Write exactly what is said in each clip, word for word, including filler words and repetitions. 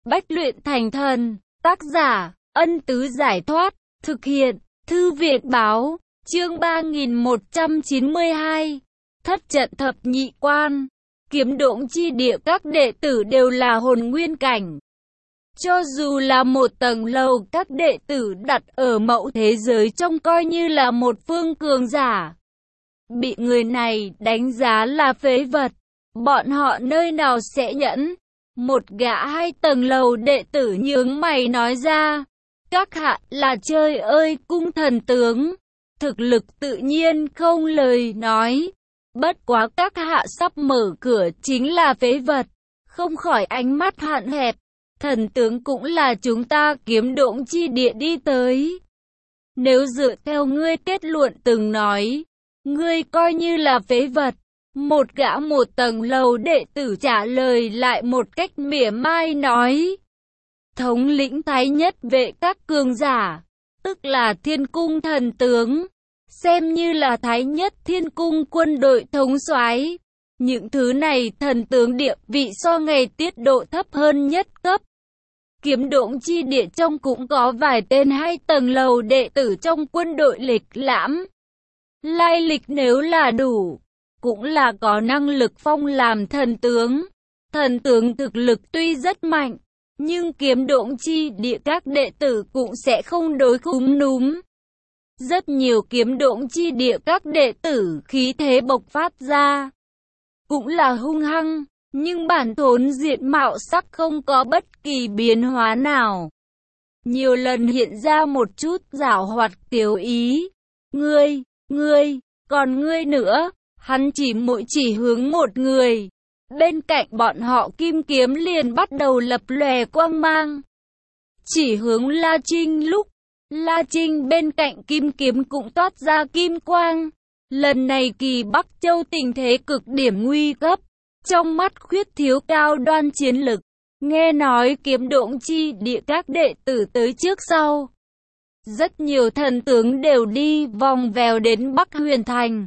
Bách luyện thành thần. Tác giả, Ân Tứ Giải Thoát. Thực hiện, Thư viện Báo. Chương ba nghìn một trăm chín mươi hai. Thất trận thập nhị quan. Kiếm độn chi địa các đệ tử đều là hồn nguyên cảnh. Cho dù là một tầng lầu, các đệ tử đặt ở mẫu thế giới trông coi như là một phương cường giả. Bị người này đánh giá là phế vật, bọn họ nơi nào sẽ nhẫn. Một gã hai tầng lầu đệ tử nhướng mày nói ra, các hạ là trời ơi cung thần tướng, thực lực tự nhiên không lời nói. Bất quá các hạ sắp mở cửa chính là phế vật, không khỏi ánh mắt hạn hẹp. Thần tướng cũng là chúng ta kiếm độn chi địa đi tới. Nếu dựa theo ngươi kết luận từng nói, ngươi coi như là phế vật. Một gã một tầng lầu đệ tử trả lời lại một cách mỉa mai nói. Thống lĩnh thái nhất vệ các cường giả, tức là thiên cung thần tướng, xem như là thái nhất thiên cung quân đội thống soái. Những thứ này thần tướng địa vị so ngày tiết độ thấp hơn nhất cấp. Kiếm độn chi địa trong cũng có vài tên hai tầng lầu đệ tử trong quân đội lịch lãm. Lai lịch nếu là đủ, cũng là có năng lực phong làm thần tướng. Thần tướng thực lực tuy rất mạnh, nhưng kiếm độn chi địa các đệ tử cũng sẽ không đối khúm núm. Rất nhiều kiếm độn chi địa các đệ tử khí thế bộc phát ra, cũng là hung hăng, nhưng bản thốn diện mạo sắc không có bất kỳ biến hóa nào. Nhiều lần hiện ra một chút giảo hoạt tiểu ý. Ngươi, ngươi, còn ngươi nữa. Hắn chỉ mỗi chỉ hướng một người. Bên cạnh bọn họ kim kiếm liền bắt đầu lập lòe quang mang. Chỉ hướng La Trinh lúc, La Trinh bên cạnh kim kiếm cũng toát ra kim quang. Lần này Kỳ Bắc Châu tình thế cực điểm nguy cấp. Trong mắt khuyết thiếu cao đoan chiến lực. Nghe nói kiếm độn chi địa các đệ tử tới trước sau. Rất nhiều thần tướng đều đi vòng vèo đến Bắc Huyền Thành.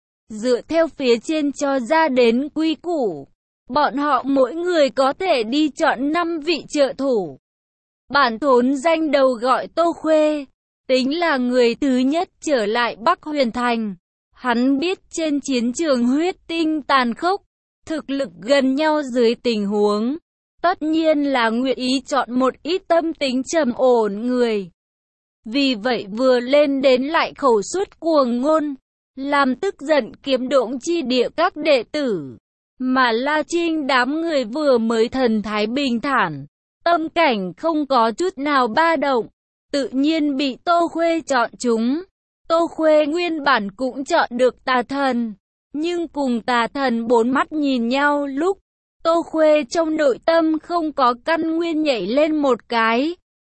Dựa theo phía trên cho ra đến quy củ, bọn họ mỗi người có thể đi chọn năm vị trợ thủ. Bản thốn danh đầu gọi Tô Khuê, tính là người thứ nhất trở lại Bắc Huyền Thành. Hắn biết trên chiến trường huyết tinh tàn khốc, thực lực gần nhau dưới tình huống, tất nhiên là nguyện ý chọn một ít tâm tính trầm ổn người. Vì vậy vừa lên đến lại khẩu suất cuồng ngôn, làm tức giận kiếm độn chi địa các đệ tử. Mà La Trinh đám người vừa mới thần thái bình thản, tâm cảnh không có chút nào ba động, tự nhiên bị Tô Khuê chọn chúng. Tô Khuê nguyên bản cũng chọn được tà thần, nhưng cùng tà thần bốn mắt nhìn nhau lúc, Tô Khuê trong nội tâm không có căn nguyên nhảy lên một cái.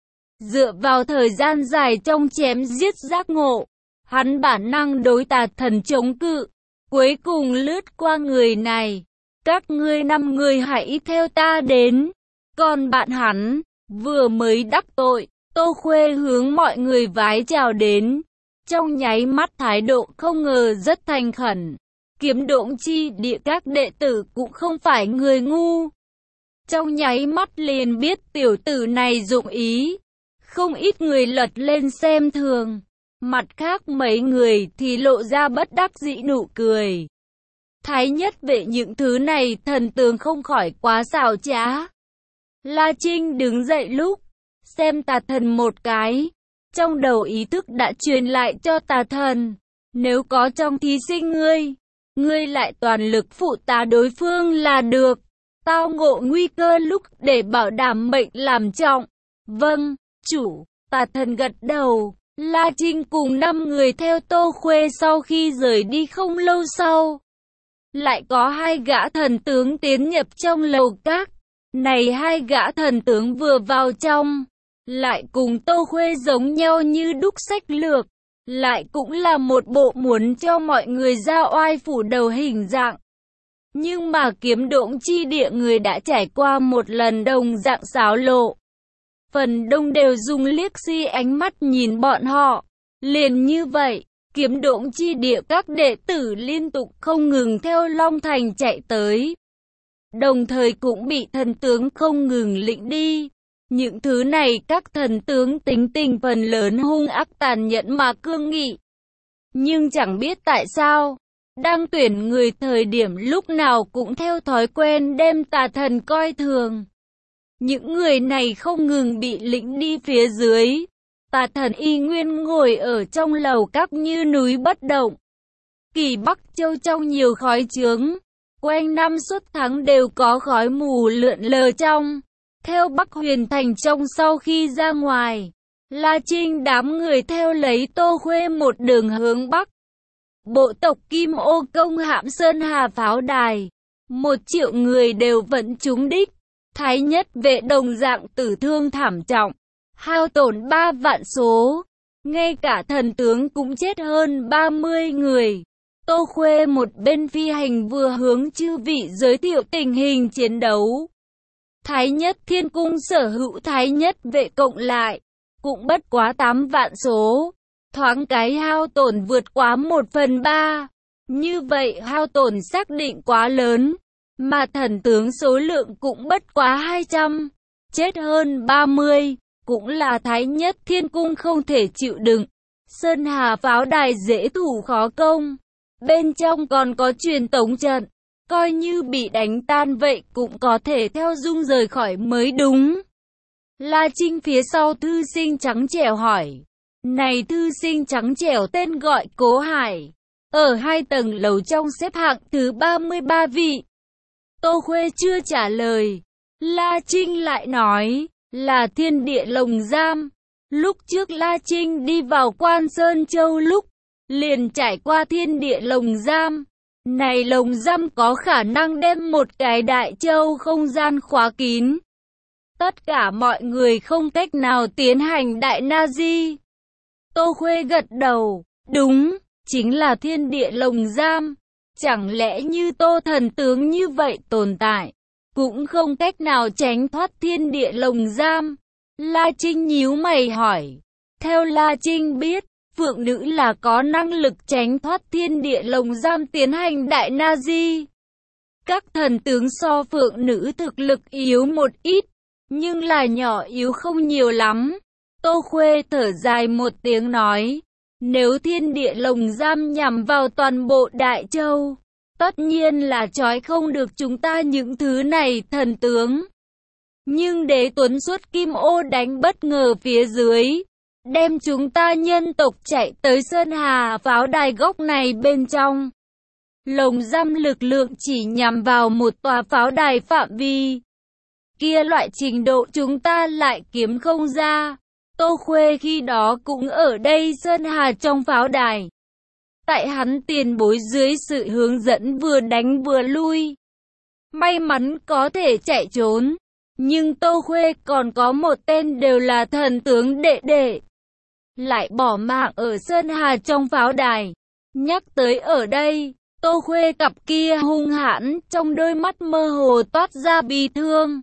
Dựa vào thời gian dài trong chém giết giác ngộ, hắn bản năng đối tà thần chống cự, cuối cùng lướt qua người này. Các ngươi năm người hãy theo ta đến. Còn bạn hắn, vừa mới đắc tội, Tô Khuê hướng mọi người vái chào đến. Trong nháy mắt thái độ không ngờ rất thành khẩn. Kiếm độn chi địa các đệ tử cũng không phải người ngu. Trong nháy mắt liền biết tiểu tử này dụng ý. Không ít người lật lên xem thường. Mặt khác mấy người thì lộ ra bất đắc dĩ nụ cười. Thái nhất vệ những thứ này thần tướng không khỏi quá xảo trá. La Trinh đứng dậy lúc, xem tà thần một cái. Trong đầu ý thức đã truyền lại cho tà thần. Nếu có trong thí sinh ngươi, ngươi lại toàn lực phụ tá đối phương là được. Tao ngộ nguy cơ lúc để bảo đảm mệnh làm trọng. Vâng, chủ, tà thần gật đầu. La Trinh cùng năm người theo Tô Khuê sau khi rời đi không lâu sau. Lại có hai gã thần tướng tiến nhập trong lầu các. Này hai gã thần tướng vừa vào trong, lại cùng Tô Khuê giống nhau như đúc sách lược. Lại cũng là một bộ muốn cho mọi người ra oai phủ đầu hình dạng. Nhưng mà kiếm độn chi địa người đã trải qua một lần đồng dạng xáo lộ. Phần đông đều dùng liếc si ánh mắt nhìn bọn họ. Liền như vậy, kiếm độn chi địa các đệ tử liên tục không ngừng theo Long Thành chạy tới. Đồng thời cũng bị thần tướng không ngừng lĩnh đi. Những thứ này các thần tướng tính tình phần lớn hung ác tàn nhẫn mà cương nghị. Nhưng chẳng biết tại sao, đang tuyển người thời điểm lúc nào cũng theo thói quen đem tà thần coi thường. Những người này không ngừng bị lĩnh đi phía dưới. Tà thần y nguyên ngồi ở trong lầu các như núi bất động. Kỳ Bắc Châu trong nhiều khói chướng, quanh năm suốt tháng đều có khói mù lượn lờ trong. Theo Bắc Huyền Thành trong sau khi ra ngoài, La Trinh đám người theo lấy Tô Khuê một đường hướng Bắc. Bộ tộc Kim Ô công hãm Sơn Hà pháo đài, một triệu người đều vẫn trúng đích. Thái Nhất vệ đồng dạng tử thương thảm trọng, hao tổn ba vạn số, ngay cả thần tướng cũng chết hơn ba mươi người. Tô Khuê một bên phi hành vừa hướng chư vị giới thiệu tình hình chiến đấu. Thái Nhất Thiên Cung sở hữu Thái Nhất vệ cộng lại, cũng bất quá tám vạn số, thoáng cái hao tổn vượt quá một phần ba. Như vậy hao tổn xác định quá lớn, mà thần tướng số lượng cũng bất quá hai trăm, chết hơn ba mươi, cũng là Thái Nhất Thiên Cung không thể chịu đựng. Sơn Hà pháo đài dễ thủ khó công, bên trong còn có truyền tống trận, coi như bị đánh tan vậy cũng có thể theo dung rời khỏi mới đúng. La Trinh phía sau thư sinh trắng trẻo hỏi. Này thư sinh trắng trẻo tên gọi Cố Hải, ở hai tầng lầu trong xếp hạng thứ ba mươi ba vị. Tô Khuê chưa trả lời, La Trinh lại nói, là thiên địa lồng giam. Lúc trước La Trinh đi vào Quan Sơn Châu lúc, liền trải qua thiên địa lồng giam. Này lồng giam có khả năng đem một cái đại châu không gian khóa kín. Tất cả mọi người không cách nào tiến hành đại Nazi. Tô Khuê gật đầu, đúng, chính là thiên địa lồng giam. Chẳng lẽ như Tô thần tướng như vậy tồn tại, cũng không cách nào tránh thoát thiên địa lồng giam. La Trinh nhíu mày hỏi. Theo La Trinh biết, Phượng Nữ là có năng lực tránh thoát thiên địa lồng giam tiến hành đại Nazi. Các thần tướng so Phượng Nữ thực lực yếu một ít, nhưng là nhỏ yếu không nhiều lắm. Tô Khuê thở dài một tiếng nói, nếu thiên địa lồng giam nhằm vào toàn bộ Đại Châu, tất nhiên là trói không được chúng ta những thứ này thần tướng. Nhưng Đế Tuấn xuất Kim Ô đánh bất ngờ phía dưới, đem chúng ta nhân tộc chạy tới Sơn Hà pháo đài góc này bên trong. Lồng giam lực lượng chỉ nhằm vào một tòa pháo đài phạm vi. Kia loại trình độ chúng ta lại kiếm không ra. Tô Khuê khi đó cũng ở đây Sơn Hà trong pháo đài. Tại hắn tiền bối dưới sự hướng dẫn vừa đánh vừa lui. May mắn có thể chạy trốn. Nhưng Tô Khuê còn có một tên đều là thần tướng đệ đệ. Lại bỏ mạng ở Sơn Hà trong pháo đài. Nhắc tới ở đây, Tô Khuê cặp kia hung hãn trong đôi mắt mơ hồ toát ra bi thương.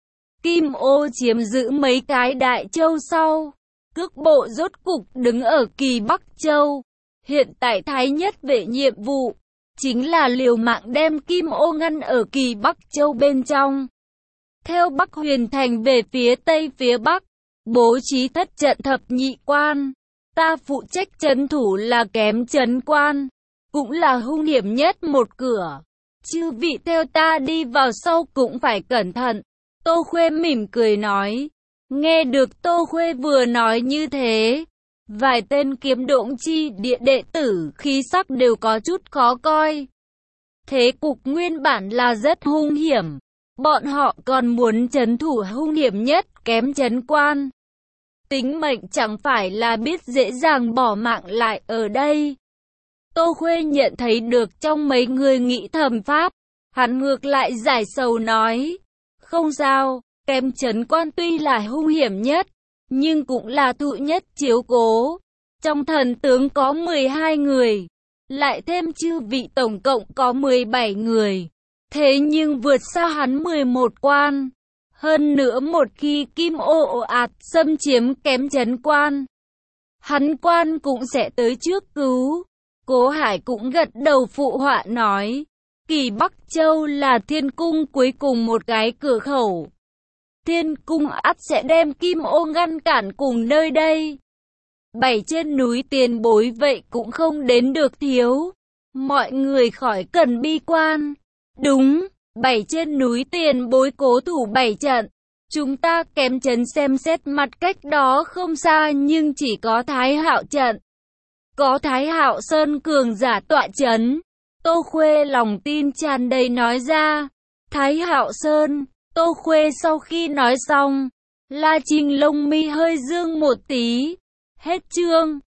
Kim Ô chiếm giữ mấy cái Đại Châu sau, cước bộ rốt cục đứng ở Kỳ Bắc Châu. Hiện tại Thái Nhất vệ nhiệm vụ chính là liều mạng đem Kim Ô ngăn ở Kỳ Bắc Châu bên trong. Theo Bắc Huyền Thành về phía Tây phía Bắc, bố trí thất trận thập nhị quan. Ta phụ trách trấn thủ là kém trấn quan, cũng là hung hiểm nhất một cửa. Chư vị theo ta đi vào sau cũng phải cẩn thận. Tô Khuê mỉm cười nói. Nghe được Tô Khuê vừa nói như thế, vài tên kiếm độn chi địa đệ tử khí sắc đều có chút khó coi. Thế cục nguyên bản là rất hung hiểm. Bọn họ còn muốn trấn thủ hung hiểm nhất kém trấn quan. Tính mệnh chẳng phải là biết dễ dàng bỏ mạng lại ở đây. Tô Khuê nhận thấy được trong mấy người nghĩ thầm pháp. Hắn ngược lại giải sầu nói. Không sao, kém trấn quan tuy là hung hiểm nhất, nhưng cũng là thụ nhất chiếu cố. Trong thần tướng có mười hai người, lại thêm chư vị tổng cộng có mười bảy người. Thế nhưng vượt xa hắn mười một quan. Hơn nữa một khi Kim Ô ồ ạt xâm chiếm kém trấn quan, hắn quan cũng sẽ tới trước cứu. Cố Hải cũng gật đầu phụ họa nói. Kỳ Bắc Châu là thiên cung cuối cùng một cái cửa khẩu. Thiên cung ắt sẽ đem kim ô ngăn cản cùng nơi đây. Bảy trên núi tiền bối vậy cũng không đến được thiếu. Mọi người khỏi cần bi quan. Đúng, bảy trên núi tiền bối cố thủ bảy trận. Chúng ta kém chấn xem xét mặt cách đó không xa nhưng chỉ có Thái Hạo trận. Có Thái Hạo Sơn cường giả tọa chấn. Tô Khuê lòng tin tràn đầy nói ra. Thái Hạo Sơn, Tô Khuê sau khi nói xong, La Trinh lông mi hơi dương một tí. Hết chương.